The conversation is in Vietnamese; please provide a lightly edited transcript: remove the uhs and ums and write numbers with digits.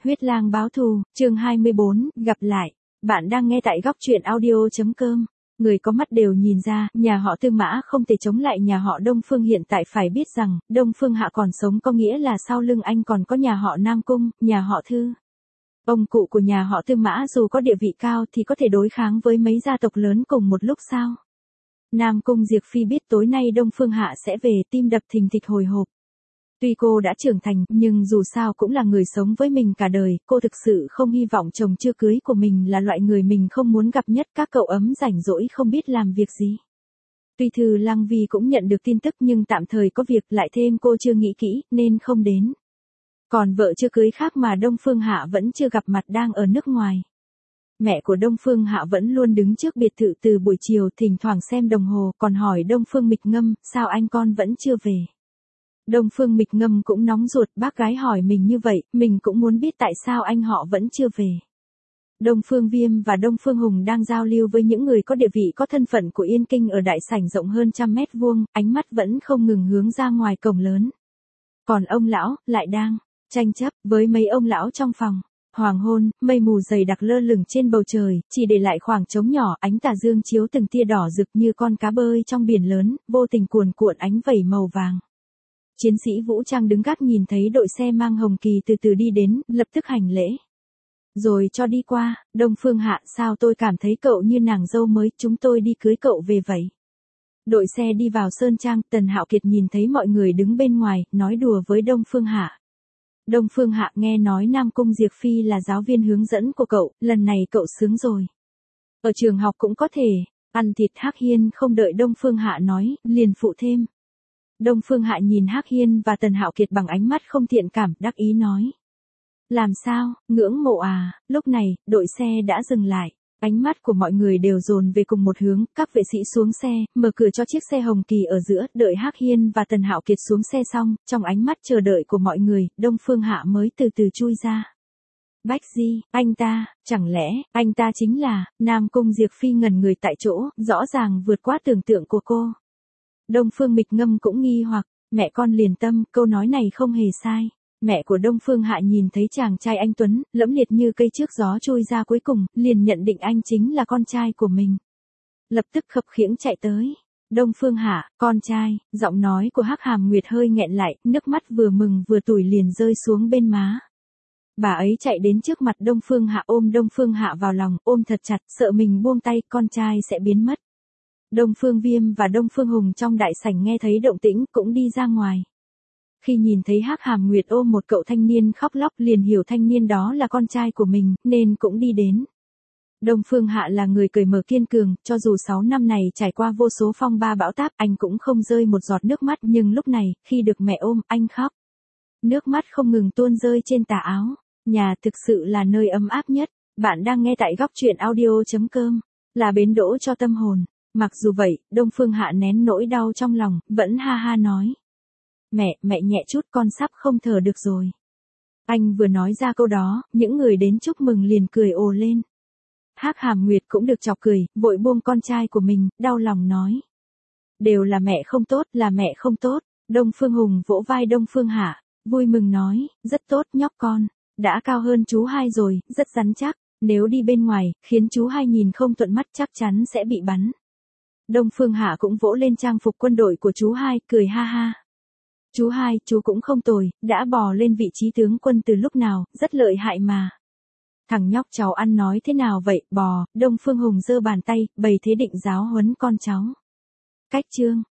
Huyết lang báo thù, chương 24, gặp lại. Bạn đang nghe tại góc truyện audio.com. Người có mắt đều nhìn ra, nhà họ Tư Mã không thể chống lại nhà họ Đông Phương. Hiện tại phải biết rằng, Đông Phương Hạ còn sống có nghĩa là sau lưng anh còn có nhà họ Nam Cung, nhà họ Thư. Ông cụ của nhà họ Tư Mã dù có địa vị cao thì có thể đối kháng với mấy gia tộc lớn cùng một lúc sao? Nam Cung Diệp Phi biết tối nay Đông Phương Hạ sẽ về, tim đập thình thịch hồi hộp. Tuy cô đã trưởng thành, nhưng dù sao cũng là người sống với mình cả đời, cô thực sự không hy vọng chồng chưa cưới của mình là loại người mình không muốn gặp nhất. Các cậu ấm rảnh rỗi không biết làm việc gì. Tuy Thư Lăng Vi cũng nhận được tin tức nhưng tạm thời có việc, lại thêm cô chưa nghĩ kỹ, nên không đến. Còn vợ chưa cưới khác mà Đông Phương Hạ vẫn chưa gặp mặt đang ở nước ngoài. Mẹ của Đông Phương Hạ vẫn luôn đứng trước biệt thự từ buổi chiều, thỉnh thoảng xem đồng hồ, còn hỏi Đông Phương Mịch Ngâm, sao anh con vẫn chưa về? Đông Phương Mịch Ngâm cũng nóng ruột, bác gái hỏi mình như vậy, mình cũng muốn biết tại sao anh họ vẫn chưa về. Đông Phương Viêm và Đông Phương Hùng đang giao lưu với những người có địa vị có thân phận của Yên Kinh ở đại sảnh rộng hơn 100 mét vuông, ánh mắt vẫn không ngừng hướng ra ngoài cổng lớn. Còn ông lão, lại đang tranh chấp với mấy ông lão trong phòng. Hoàng hôn, mây mù dày đặc lơ lửng trên bầu trời, chỉ để lại khoảng trống nhỏ, ánh tà dương chiếu từng tia đỏ rực như con cá bơi trong biển lớn, vô tình cuồn cuộn ánh vẩy màu vàng. Chiến sĩ vũ trang đứng gác nhìn thấy đội xe mang hồng kỳ từ từ đi đến, lập tức hành lễ. Rồi cho đi qua. Đông Phương Hạ, sao tôi cảm thấy cậu như nàng dâu mới, chúng tôi đi cưới cậu về vậy. Đội xe đi vào Sơn Trang, Tần Hạo Kiệt nhìn thấy mọi người đứng bên ngoài, nói đùa với Đông Phương Hạ. Đông Phương Hạ, nghe nói Nam Cung Diệp Phi là giáo viên hướng dẫn của cậu, lần này cậu sướng rồi. Ở trường học cũng có thể, ăn thịt. Hắc Hiên không đợi Đông Phương Hạ nói, liền phụ thêm. Đông Phương Hạ nhìn Hắc Hiên và Tần Hạo Kiệt bằng ánh mắt không thiện cảm, đắc ý nói. Làm sao, ngưỡng mộ à? Lúc này, đội xe đã dừng lại. Ánh mắt của mọi người đều dồn về cùng một hướng, các vệ sĩ xuống xe, mở cửa cho chiếc xe hồng kỳ ở giữa, đợi Hắc Hiên và Tần Hạo Kiệt xuống xe xong, trong ánh mắt chờ đợi của mọi người, Đông Phương Hạ mới từ từ chui ra. Bách Di, anh ta, chẳng lẽ, anh ta chính là, Nam Cung Diệp Phi ngẩn người tại chỗ, rõ ràng vượt quá tưởng tượng của cô. Đông Phương Mịch Ngâm cũng nghi hoặc, mẹ con liền tâm, câu nói này không hề sai. Mẹ của Đông Phương Hạ nhìn thấy chàng trai anh tuấn, lẫm liệt như cây trước gió trôi ra cuối cùng, liền nhận định anh chính là con trai của mình. Lập tức khập khiễng chạy tới. Đông Phương Hạ, con trai, giọng nói của Hắc Hàm Nguyệt hơi nghẹn lại, nước mắt vừa mừng vừa tủi liền rơi xuống bên má. Bà ấy chạy đến trước mặt Đông Phương Hạ, ôm Đông Phương Hạ vào lòng, ôm thật chặt, sợ mình buông tay, con trai sẽ biến mất. Đông Phương Viêm và Đông Phương Hùng trong đại sảnh nghe thấy động tĩnh, cũng đi ra ngoài. Khi nhìn thấy Hắc Hàm Nguyệt ôm một cậu thanh niên khóc lóc, liền hiểu thanh niên đó là con trai của mình, nên cũng đi đến. Đông Phương Hạ là người cởi mở kiên cường, cho dù 6 năm này trải qua vô số phong ba bão táp, anh cũng không rơi một giọt nước mắt, nhưng lúc này, khi được mẹ ôm, anh khóc. Nước mắt không ngừng tuôn rơi trên tà áo. Nhà thực sự là nơi ấm áp nhất. Bạn đang nghe tại góc truyện audio.com, là bến đỗ cho tâm hồn. Mặc dù vậy, Đông Phương Hạ nén nỗi đau trong lòng, vẫn ha ha nói. Mẹ nhẹ chút, con sắp không thở được rồi. Anh vừa nói ra câu đó, những người đến chúc mừng liền cười ồ lên. Hắc Hàm Nguyệt cũng được chọc cười, vội buông con trai của mình, đau lòng nói. Đều là mẹ không tốt, là mẹ không tốt. Đông Phương Hùng vỗ vai Đông Phương Hạ, vui mừng nói, rất tốt nhóc con, đã cao hơn chú hai rồi, rất rắn chắc. Nếu đi bên ngoài, khiến chú hai nhìn không thuận mắt chắc chắn sẽ bị bắn. Đông Phương Hạ cũng vỗ lên trang phục quân đội của chú hai, cười ha ha. Chú hai, chú cũng không tồi, đã bò lên vị trí tướng quân từ lúc nào, rất lợi hại mà. Thằng nhóc cháu ăn nói thế nào vậy, bò. Đông Phương Hùng giơ bàn tay, bày thế định giáo huấn con cháu. Cách chương.